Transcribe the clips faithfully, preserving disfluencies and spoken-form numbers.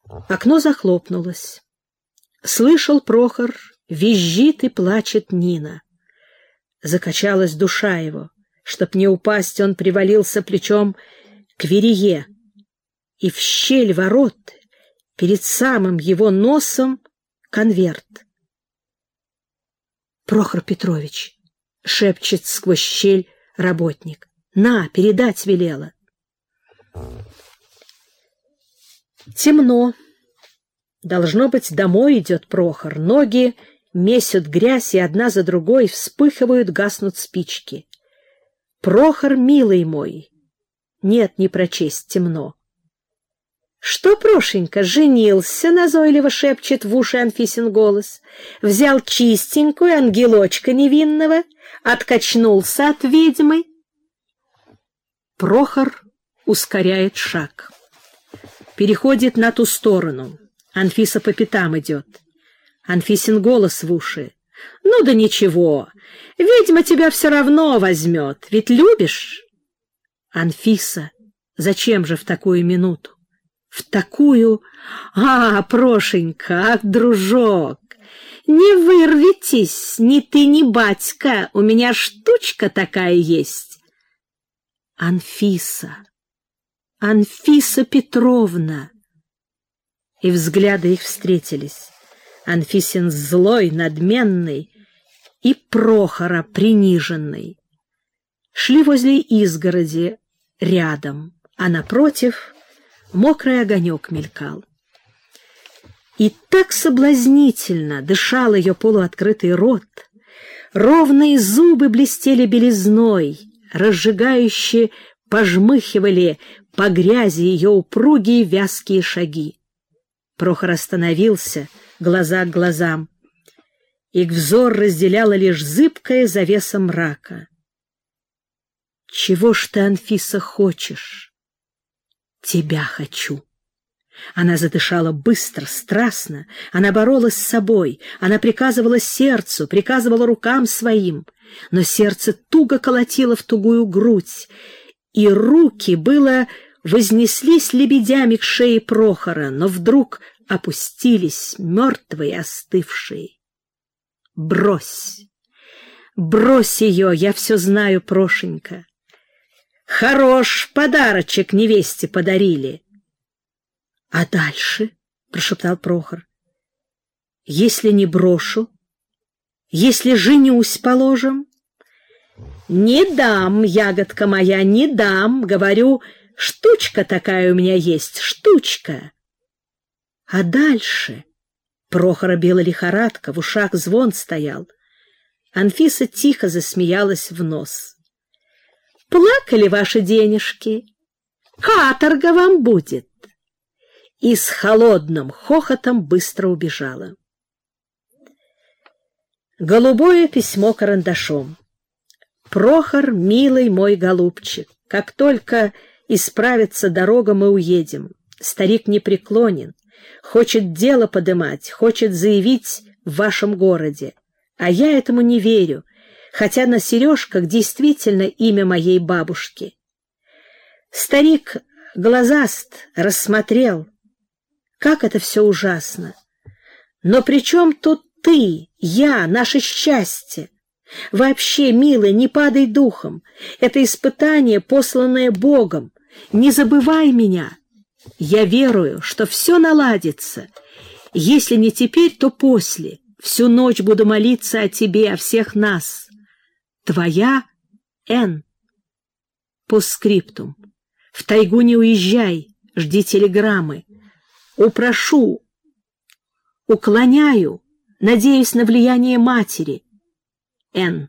Окно захлопнулось. Слышал Прохор, визжит и плачет Нина. Закачалась душа его. Чтоб не упасть, он привалился плечом к верее, и в щель ворот перед самым его носом конверт. «Прохор Петрович», — шепчет сквозь щель работник, — «на, передать велела». Темно. Должно быть, домой идет Прохор. Ноги месят грязь, и одна за другой вспыхивают, гаснут спички. Прохор, милый мой. Нет, не прочесть, темно. «Что, Прошенька, женился?» — назойливо шепчет в уши Анфисин голос. «Взял чистенькую ангелочка невинного, откачнулся от ведьмы». Прохор ускоряет шаг. Переходит на ту сторону. Анфиса по пятам идет. Анфисин голос в уши. «Ну да ничего, ведьма тебя все равно возьмет, ведь любишь». Анфиса, зачем же в такую минуту? В такую... А, Прошенька, ах, дружок, не вырвитесь, ни ты, ни батька, у меня штучка такая есть. Анфиса, Анфиса Петровна. И взгляды их встретились. Анфисин злой, надменный, и Прохора приниженный. Шли возле изгороди рядом, а напротив мокрый огонек мелькал. И так соблазнительно дышал ее полуоткрытый рот, ровные зубы блестели белизной, разжигающе пожмыхивали по грязи ее упругие вязкие шаги. Прохор остановился, глаза к глазам. Их взор разделяла лишь зыбкая завеса мрака. «Чего ж ты, Анфиса, хочешь?» «Тебя хочу». Она задышала быстро, страстно, она боролась с собой, она приказывала сердцу, приказывала рукам своим, но сердце туго колотило в тугую грудь, и руки, было, вознеслись лебедями к шее Прохора, но вдруг опустились, мертвые, остывшие. «Брось! Брось ее, я все знаю, Прошенька. Хорош подарочек невесте подарили». «А дальше?» — прошептал Прохор. «Если не брошу, если женюсь, положим?» «Не дам, ягодка моя, не дам, говорю, штучка такая у меня есть, штучка». «А дальше?» Прохора била лихорадка, в ушах звон стоял. Анфиса тихо засмеялась в нос. «Плакали ваши денежки? Каторга вам будет!» И с холодным хохотом быстро убежала. Голубое письмо карандашом. «Прохор, милый мой голубчик, как только исправится дорога, мы уедем. Старик непреклонен, хочет дело подымать, хочет заявить в вашем городе. А я этому не верю, хотя на сережках действительно имя моей бабушки». Старик глазаст рассмотрел. Как это все ужасно! Но при чем тут ты, я, наше счастье? Вообще, милый, не падай духом. Это испытание, посланное Богом. Не забывай меня. Я верую, что все наладится. Если не теперь, то после. Всю ночь буду молиться о тебе, о всех нас. Твоя Н. Постскриптум. В тайгу не уезжай, жди телеграммы. Упрошу, уклоняю, надеюсь на влияние матери. Н.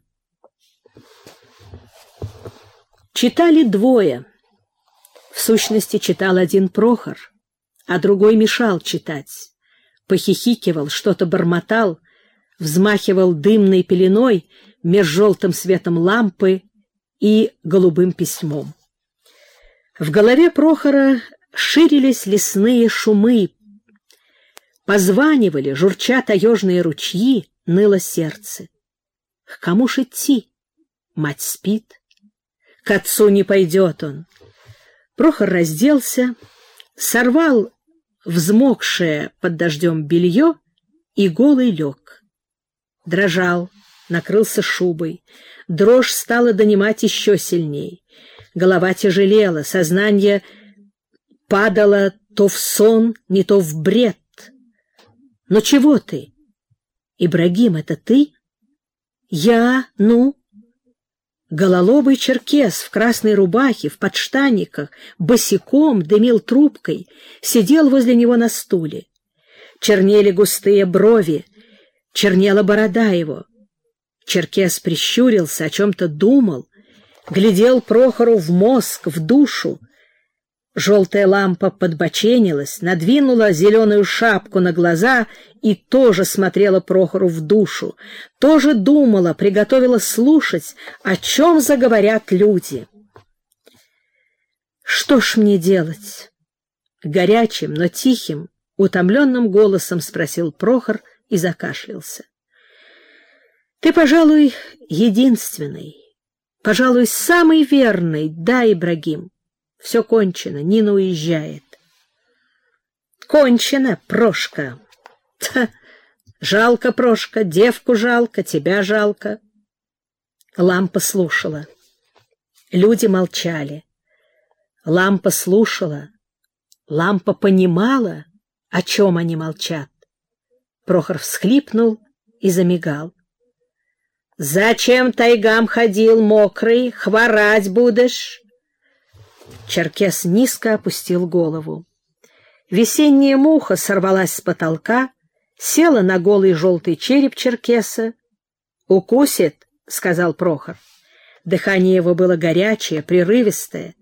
Читали двое. В сущности, читал один Прохор, а другой мешал читать. Похихикивал, что-то бормотал, взмахивал дымной пеленой меж желтым светом лампы и голубым письмом. В голове Прохора ширились лесные шумы, позванивали, журча таежные ручьи, ныло сердце. К кому ж идти? Мать спит. К отцу не пойдет он. Прохор разделся, сорвал взмокшее под дождем белье и голый лег. Дрожал, накрылся шубой. Дрожь стала донимать еще сильней. Голова тяжелела, сознание падало то в сон, не то в бред. «Но чего ты? Ибрагим, это ты?» «Я, ну?» Гололобый черкес в красной рубахе, в подштанниках, босиком дымил трубкой, сидел возле него на стуле. Чернели густые брови, чернела борода его. Черкес прищурился, о чем-то думал, глядел Прохору в мозг, в душу. Желтая лампа подбоченилась, надвинула зеленую шапку на глаза и тоже смотрела Прохору в душу, тоже думала, приготовила слушать, о чем заговорят люди. «Что ж мне делать?» — горячим, но тихим, утомленным голосом спросил Прохор и закашлялся. «Ты, пожалуй, единственный, пожалуй, самый верный, да, Ибрагим. Все кончено, Нина уезжает». «Кончено, Прошка!» Ха, жалко, Прошка, девку жалко, тебя жалко. Лампа слушала. Люди молчали. Лампа слушала. Лампа понимала, о чем они молчат. Прохор всхлипнул и замигал. «Зачем тайгам ходил мокрый? Хворать будешь?» Черкес низко опустил голову. Весенняя муха сорвалась с потолка, села на голый желтый череп черкеса. «Укусит», — сказал Прохор. Дыхание его было горячее, прерывистое.